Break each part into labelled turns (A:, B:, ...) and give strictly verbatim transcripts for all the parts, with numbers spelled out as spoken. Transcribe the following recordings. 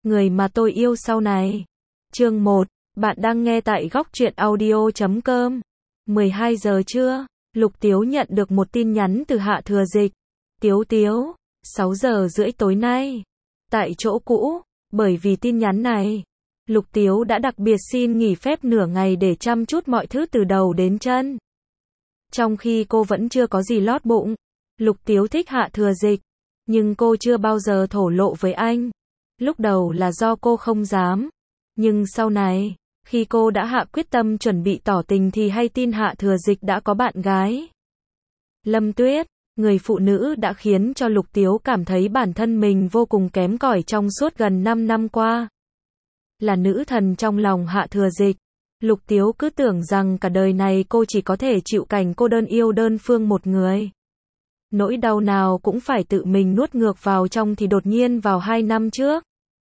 A: người mà tôi yêu sau này. Chương một, bạn đang nghe tại góc truyện audio chấm com. mười hai giờ trưa, Lục Tiếu nhận được một tin nhắn từ Hạ Thừa Dịch. Tiếu Tiếu, sáu giờ rưỡi tối nay, tại chỗ cũ. Bởi vì tin nhắn này, Lục Tiếu đã đặc biệt xin nghỉ phép nửa ngày để chăm chút mọi thứ từ đầu đến chân. Trong khi cô vẫn chưa có gì lót bụng, Lục Tiếu thích Hạ Thừa Dịch, nhưng cô chưa bao giờ thổ lộ với anh. Lúc đầu là do cô không dám, nhưng sau này, khi cô đã hạ quyết tâm chuẩn bị tỏ tình thì hay tin Hạ Thừa Dịch đã có bạn gái. Lâm Tuyết, người phụ nữ đã khiến cho Lục Tiếu cảm thấy bản thân mình vô cùng kém cỏi trong suốt gần năm năm qua. Là nữ thần trong lòng Hạ Thừa Dịch, Lục Tiếu cứ tưởng rằng cả đời này cô chỉ có thể chịu cảnh cô đơn yêu đơn phương một người. Nỗi đau nào cũng phải tự mình nuốt ngược vào trong thì đột nhiên vào hai năm trước,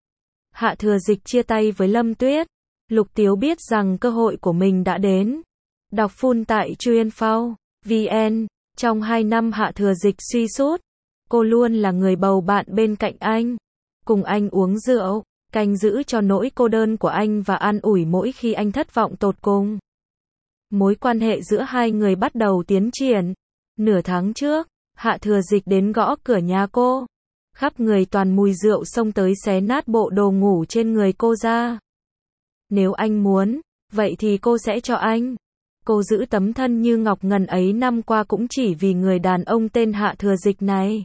A: Hạ Thừa Dịch chia tay với Lâm Tuyết. Lục Tiếu biết rằng cơ hội của mình đã đến. Đọc full tại chuyên.phao vn. Trong hai năm Hạ Thừa Dịch suy sút, cô luôn là người bầu bạn bên cạnh anh, cùng anh uống rượu, canh giữ cho nỗi cô đơn của anh và an ủi mỗi khi anh thất vọng tột cùng. Mối quan hệ giữa hai người bắt đầu tiến triển. Nửa tháng trước, Hạ Thừa Dịch đến gõ cửa nhà cô. Khắp người toàn mùi rượu xông tới xé nát bộ đồ ngủ trên người cô ra. Nếu anh muốn, vậy thì cô sẽ cho anh. Cô giữ tấm thân như ngọc ngần ấy năm qua cũng chỉ vì người đàn ông tên Hạ Thừa Dịch này.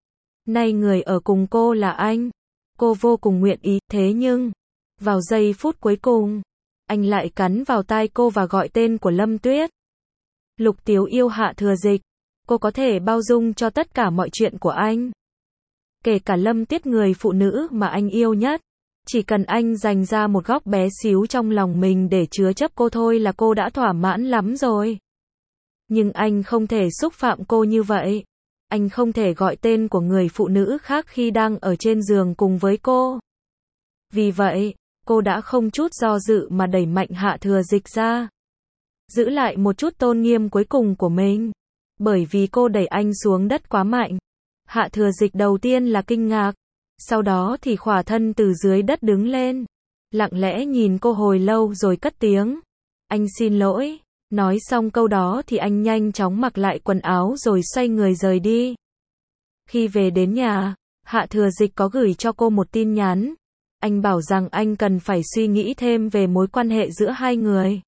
A: Nay người ở cùng cô là anh. Cô vô cùng nguyện ý, thế nhưng, vào giây phút cuối cùng, anh lại cắn vào tai cô và gọi tên của Lâm Tuyết. Lục Tiếu yêu Hạ Thừa Dịch. Cô có thể bao dung cho tất cả mọi chuyện của anh. Kể cả Lâm Tuyết, người phụ nữ mà anh yêu nhất. Chỉ cần anh dành ra một góc bé xíu trong lòng mình để chứa chấp cô thôi là cô đã thỏa mãn lắm rồi. Nhưng anh không thể xúc phạm cô như vậy. Anh không thể gọi tên của người phụ nữ khác khi đang ở trên giường cùng với cô. Vì vậy, cô đã không chút do dự mà đẩy mạnh Hạ Thừa Dịch ra. Giữ lại một chút tôn nghiêm cuối cùng của mình. Bởi vì cô đẩy anh xuống đất quá mạnh. Hạ Thừa Dịch đầu tiên là kinh ngạc. Sau đó thì khỏa thân từ dưới đất đứng lên. Lặng lẽ nhìn cô hồi lâu rồi cất tiếng. Anh xin lỗi. Nói xong câu đó thì anh nhanh chóng mặc lại quần áo rồi xoay người rời đi. Khi về đến nhà, Hạ Thừa Dịch có gửi cho cô một tin nhắn. Anh bảo rằng anh cần phải suy nghĩ thêm về mối quan hệ giữa hai người.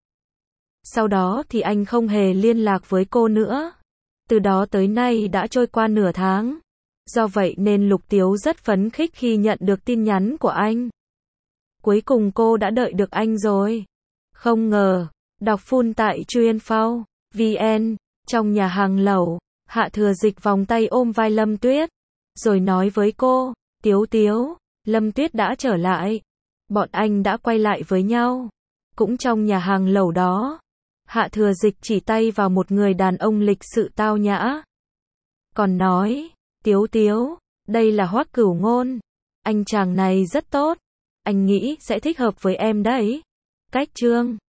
A: Sau đó thì anh không hề liên lạc với cô nữa. Từ đó tới nay đã trôi qua nửa tháng. Do vậy nên Lục Tiếu rất phấn khích khi nhận được tin nhắn của anh. Cuối cùng cô đã đợi được anh rồi. Không ngờ, đọc full tại chuyên.phao vn. Trong nhà hàng lẩu, Hạ Thừa Dịch vòng tay ôm vai Lâm Tuyết, rồi nói với cô, Tiếu Tiếu, Lâm Tuyết đã trở lại. Bọn anh đã quay lại với nhau. Cũng trong nhà hàng lẩu đó, Hạ Thừa Dịch chỉ tay vào một người đàn ông lịch sự tao nhã. Còn nói, Tiếu Tiếu, đây là Hoắc Cửu Ngôn. Anh chàng này rất tốt. Anh nghĩ sẽ thích hợp với em đấy. Cách chương